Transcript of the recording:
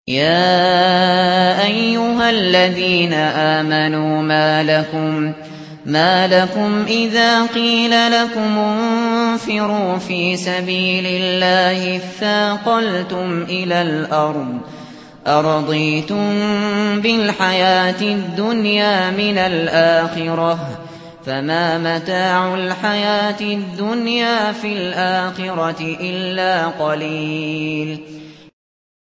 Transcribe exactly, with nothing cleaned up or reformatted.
يَا أَيُّهَا الَّذِينَ آمَنُوا مَا لَكُمْ مَا لَكُمْ إِذَا قِيلَ لَكُمُ انفِرُوا فِي سَبِيلِ اللَّهِ اثَّاقَلْتُمْ إِلَى الْأَرْضِ أَرَضِيتُم بِالْحَيَاةِ الدُّنْيَا مِنَ الْآخِرَةِ ۚ فَمَا مَتَاعُ الْحَيَاةِ الدُّنْيَا فِي الْآخِرَةِ إِلَّا قَلِيلٌ